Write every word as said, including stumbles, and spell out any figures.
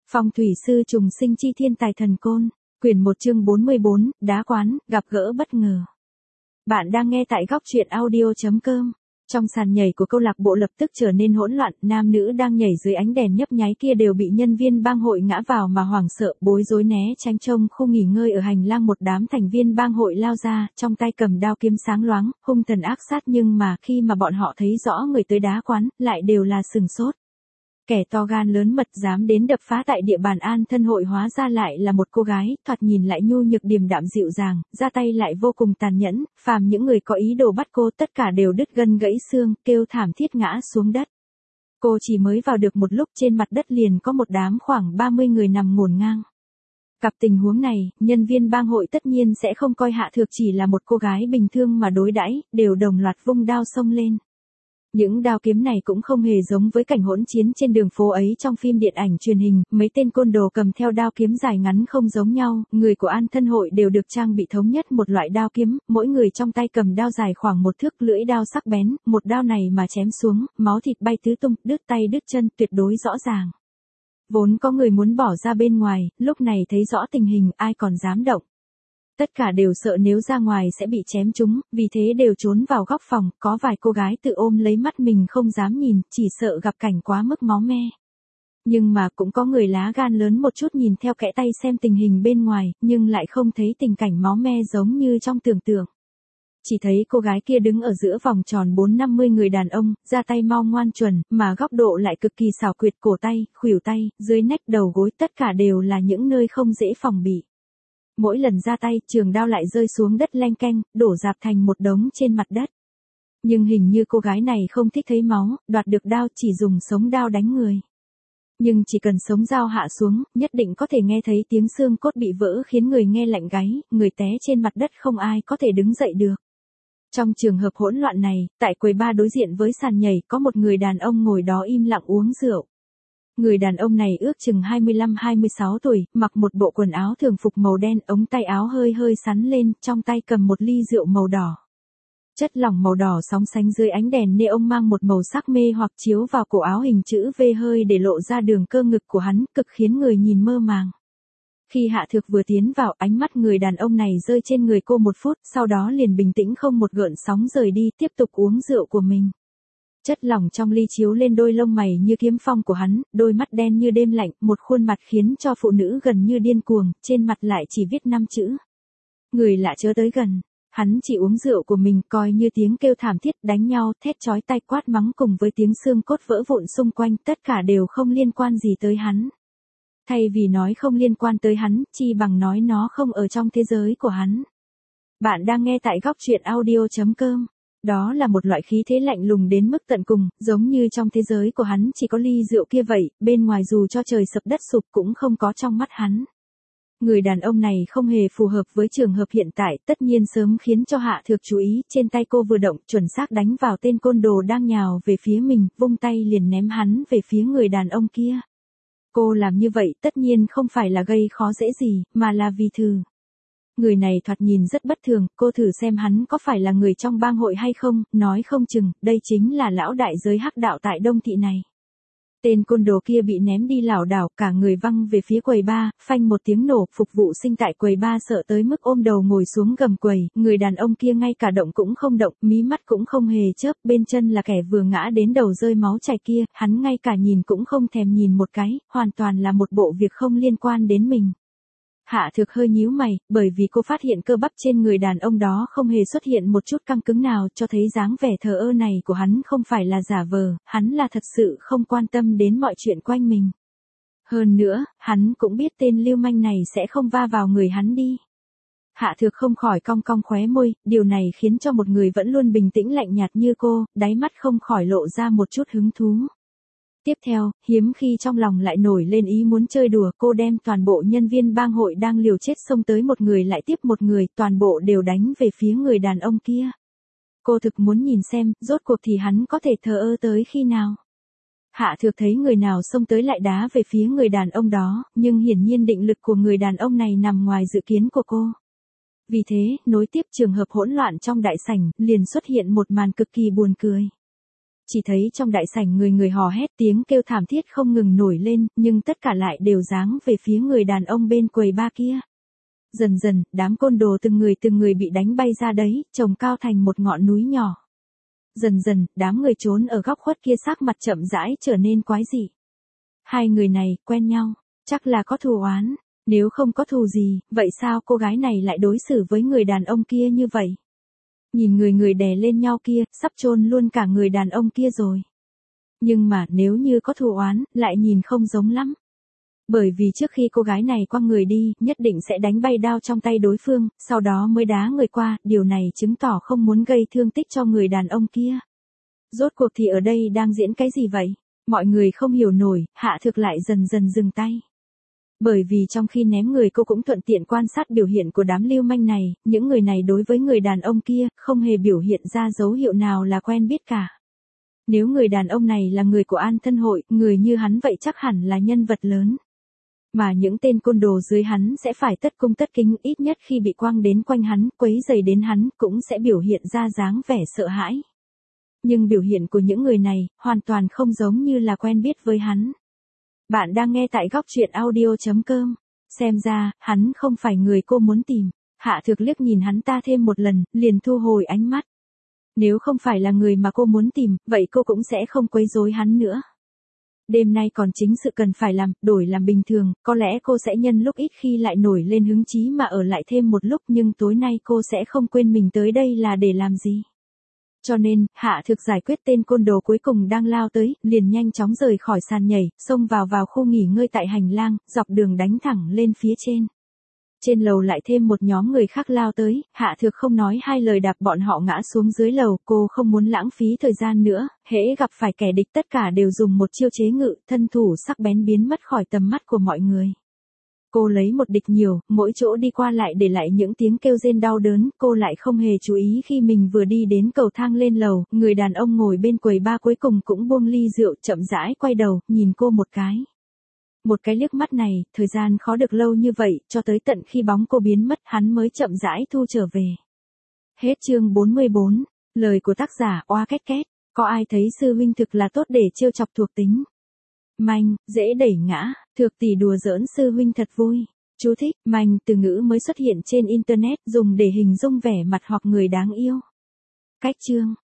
Phong thủy sư trùng sinh chi thiên tài thần côn, quyển một chương bốn mươi bốn, đá quán, gặp gỡ bất ngờ. Bạn đang nghe tại góc truyện audio.com. Trong sàn nhảy của câu lạc bộ lập tức trở nên hỗn loạn, nam nữ đang nhảy dưới ánh đèn nhấp nháy kia đều bị nhân viên bang hội ngã vào mà hoảng sợ, bối rối né tránh. Trông khu nghỉ ngơi ở hành lang một đám thành viên bang hội lao ra, trong tay cầm đao kiếm sáng loáng, hung thần ác sát, nhưng mà khi mà bọn họ thấy rõ người tới đá quán, lại đều là sừng sốt. Kẻ to gan lớn mật dám đến đập phá tại địa bàn An Thân hội hóa ra lại là một cô gái, thoạt nhìn lại nhu nhược điềm đạm dịu dàng, ra tay lại vô cùng tàn nhẫn, phàm những người có ý đồ bắt cô tất cả đều đứt gân gãy xương, kêu thảm thiết ngã xuống đất. Cô chỉ mới vào được một lúc, trên mặt đất liền có một đám khoảng ba mươi người nằm ngổn ngang. Gặp tình huống này, nhân viên bang hội tất nhiên sẽ không coi Hạ Thược chỉ là một cô gái bình thường mà đối đãi, đều đồng loạt vung đao xông lên. Những đao kiếm này cũng không hề giống với cảnh hỗn chiến trên đường phố ấy trong phim điện ảnh truyền hình, mấy tên côn đồ cầm theo đao kiếm dài ngắn không giống nhau, người của An Thân hội đều được trang bị thống nhất một loại đao kiếm, mỗi người trong tay cầm đao dài khoảng một thước, lưỡi đao sắc bén, một đao này mà chém xuống, máu thịt bay tứ tung, đứt tay đứt chân, tuyệt đối rõ ràng. Vốn có người muốn bỏ ra bên ngoài, lúc này thấy rõ tình hình, ai còn dám động. Tất cả đều sợ nếu ra ngoài sẽ bị chém trúng, vì thế đều trốn vào góc phòng, có vài cô gái tự ôm lấy mắt mình không dám nhìn, chỉ sợ gặp cảnh quá mức máu me. Nhưng mà cũng có người lá gan lớn một chút nhìn theo kẽ tay xem tình hình bên ngoài, nhưng lại không thấy tình cảnh máu me giống như trong tưởng tượng. Chỉ thấy cô gái kia đứng ở giữa vòng tròn bốn năm mươi người đàn ông, ra tay mau ngoan chuẩn, mà góc độ lại cực kỳ xảo quyệt, cổ tay, khuỷu tay, dưới nách, đầu gối, tất cả đều là những nơi không dễ phòng bị. Mỗi lần ra tay, trường đao lại rơi xuống đất leng keng, đổ rạp thành một đống trên mặt đất. Nhưng hình như cô gái này không thích thấy máu, đoạt được đao chỉ dùng sống đao đánh người. Nhưng chỉ cần sống dao hạ xuống, nhất định có thể nghe thấy tiếng xương cốt bị vỡ khiến người nghe lạnh gáy, người té trên mặt đất không ai có thể đứng dậy được. Trong trường hợp hỗn loạn này, tại quầy bar đối diện với sàn nhảy có một người đàn ông ngồi đó im lặng uống rượu. Người đàn ông này ước chừng hai mươi lăm hai mươi sáu tuổi, mặc một bộ quần áo thường phục màu đen, ống tay áo hơi hơi xắn lên, trong tay cầm một ly rượu màu đỏ. Chất lỏng màu đỏ sóng sánh dưới ánh đèn neon mang một màu sắc mê hoặc chiếu vào cổ áo hình chữ V hơi để lộ ra đường cơ ngực của hắn, cực khiến người nhìn mơ màng. Khi Hạ Thược vừa tiến vào, ánh mắt người đàn ông này rơi trên người cô một phút, sau đó liền bình tĩnh không một gợn sóng rời đi, tiếp tục uống rượu của mình. Chất lỏng trong ly chiếu lên đôi lông mày như kiếm phong của hắn, đôi mắt đen như đêm lạnh, một khuôn mặt khiến cho phụ nữ gần như điên cuồng, trên mặt lại chỉ viết năm chữ. Người lạ chớ tới gần. Hắn chỉ uống rượu của mình, coi như tiếng kêu thảm thiết, đánh nhau, thét chói tai, quát mắng cùng với tiếng xương cốt vỡ vụn xung quanh, tất cả đều không liên quan gì tới hắn. Thay vì nói không liên quan tới hắn, chi bằng nói nó không ở trong thế giới của hắn. Bạn đang nghe tại góc truyện audio.com. Đó là một loại khí thế lạnh lùng đến mức tận cùng, giống như trong thế giới của hắn chỉ có ly rượu kia vậy, bên ngoài dù cho trời sập đất sụp cũng không có trong mắt hắn. Người đàn ông này không hề phù hợp với trường hợp hiện tại, tất nhiên sớm khiến cho Hạ Thược chú ý, trên tay cô vừa động, chuẩn xác đánh vào tên côn đồ đang nhào về phía mình, vung tay liền ném hắn về phía người đàn ông kia. Cô làm như vậy tất nhiên không phải là gây khó dễ gì, mà là vì thử. Người này thoạt nhìn rất bất thường, cô thử xem hắn có phải là người trong bang hội hay không, nói không chừng, đây chính là lão đại giới hắc đạo tại Đông Thị này. Tên côn đồ kia bị ném đi lảo đảo, cả người văng về phía quầy bar, phanh một tiếng nổ, phục vụ sinh tại quầy bar sợ tới mức ôm đầu ngồi xuống gầm quầy, người đàn ông kia ngay cả động cũng không động, mí mắt cũng không hề chớp, bên chân là kẻ vừa ngã đến đầu rơi máu chảy kia, hắn ngay cả nhìn cũng không thèm nhìn một cái, hoàn toàn là một bộ việc không liên quan đến mình. Hạ Thược hơi nhíu mày, bởi vì cô phát hiện cơ bắp trên người đàn ông đó không hề xuất hiện một chút căng cứng nào, cho thấy dáng vẻ thờ ơ này của hắn không phải là giả vờ, hắn là thật sự không quan tâm đến mọi chuyện quanh mình. Hơn nữa, hắn cũng biết tên lưu manh này sẽ không va vào người hắn đi. Hạ Thược không khỏi cong cong khóe môi, điều này khiến cho một người vẫn luôn bình tĩnh lạnh nhạt như cô, đáy mắt không khỏi lộ ra một chút hứng thú. Tiếp theo, hiếm khi trong lòng lại nổi lên ý muốn chơi đùa, cô đem toàn bộ nhân viên bang hội đang liều chết xông tới một người lại tiếp một người, toàn bộ đều đánh về phía người đàn ông kia. Cô thực muốn nhìn xem, rốt cuộc thì hắn có thể thờ ơ tới khi nào. Hạ Thược thấy người nào xông tới lại đá về phía người đàn ông đó, nhưng hiển nhiên định lực của người đàn ông này nằm ngoài dự kiến của cô. Vì thế, nối tiếp trường hợp hỗn loạn trong đại sảnh, liền xuất hiện một màn cực kỳ buồn cười. chỉ thấy trong đại sảnh người người hò hét, tiếng kêu thảm thiết không ngừng nổi lên, nhưng tất cả lại đều giáng về phía người đàn ông bên quầy bar kia. Dần dần, đám côn đồ từng người từng người bị đánh bay ra đấy, chồng cao thành một ngọn núi nhỏ. Dần dần, đám người trốn ở góc khuất kia sắc mặt chậm rãi trở nên quái dị. Hai người này, quen nhau, chắc là có thù oán, nếu không có thù gì, vậy sao cô gái này lại đối xử với người đàn ông kia như vậy? Nhìn người người đè lên nhau kia, sắp chôn luôn cả người đàn ông kia rồi. Nhưng mà, nếu như có thù oán, lại nhìn không giống lắm. Bởi vì trước khi cô gái này quăng người đi, nhất định sẽ đánh bay đao trong tay đối phương, sau đó mới đá người qua, điều này chứng tỏ không muốn gây thương tích cho người đàn ông kia. Rốt cuộc thì ở đây đang diễn cái gì vậy? Mọi người không hiểu nổi, Hạ Thực lại dần dần dừng tay. Bởi vì trong khi ném người cô cũng thuận tiện quan sát biểu hiện của đám lưu manh này, những người này đối với người đàn ông kia, không hề biểu hiện ra dấu hiệu nào là quen biết cả. Nếu người đàn ông này là người của An Thân Hội, người như hắn vậy chắc hẳn là nhân vật lớn. Mà những tên côn đồ dưới hắn sẽ phải tất cung tất kính, ít nhất khi bị quăng đến quanh hắn, quấy rầy đến hắn, cũng sẽ biểu hiện ra dáng vẻ sợ hãi. Nhưng biểu hiện của những người này, hoàn toàn không giống như là quen biết với hắn. Bạn đang nghe tại góc truyện audio chấm com. Xem ra, hắn không phải người cô muốn tìm. Hạ Thực liếc nhìn hắn ta thêm một lần, liền thu hồi ánh mắt. Nếu không phải là người mà cô muốn tìm, vậy cô cũng sẽ không quấy rối hắn nữa. Đêm nay còn chính sự cần phải làm, đổi làm bình thường, có lẽ cô sẽ nhân lúc ít khi lại nổi lên hứng chí mà ở lại thêm một lúc, nhưng tối nay cô sẽ không quên mình tới đây là để làm gì. Cho nên, Hạ Thực giải quyết tên côn đồ cuối cùng đang lao tới, liền nhanh chóng rời khỏi sàn nhảy, xông vào vào khu nghỉ ngơi tại hành lang, dọc đường đánh thẳng lên phía trên. Trên lầu lại thêm một nhóm người khác lao tới, Hạ Thực không nói hai lời đạp bọn họ ngã xuống dưới lầu, cô không muốn lãng phí thời gian nữa, hễ gặp phải kẻ địch tất cả đều dùng một chiêu chế ngự, thân thủ sắc bén biến mất khỏi tầm mắt của mọi người. Cô lấy một địch nhiều, mỗi chỗ đi qua lại để lại những tiếng kêu rên đau đớn, cô lại không hề chú ý khi mình vừa đi đến cầu thang lên lầu, người đàn ông ngồi bên quầy bar cuối cùng cũng buông ly rượu, chậm rãi quay đầu, nhìn cô một cái. Một cái liếc mắt này, thời gian khó được lâu như vậy, cho tới tận khi bóng cô biến mất hắn mới chậm rãi thu trở về. Hết chương bốn mươi bốn, lời của tác giả oa két két, có ai thấy sư huynh thực là tốt để trêu chọc thuộc tính. Manh, dễ đẩy ngã, Thược tỷ đùa giỡn sư huynh thật vui. Chú thích, manh, từ ngữ mới xuất hiện trên Internet, dùng để hình dung vẻ mặt hoặc người đáng yêu. Cách chương.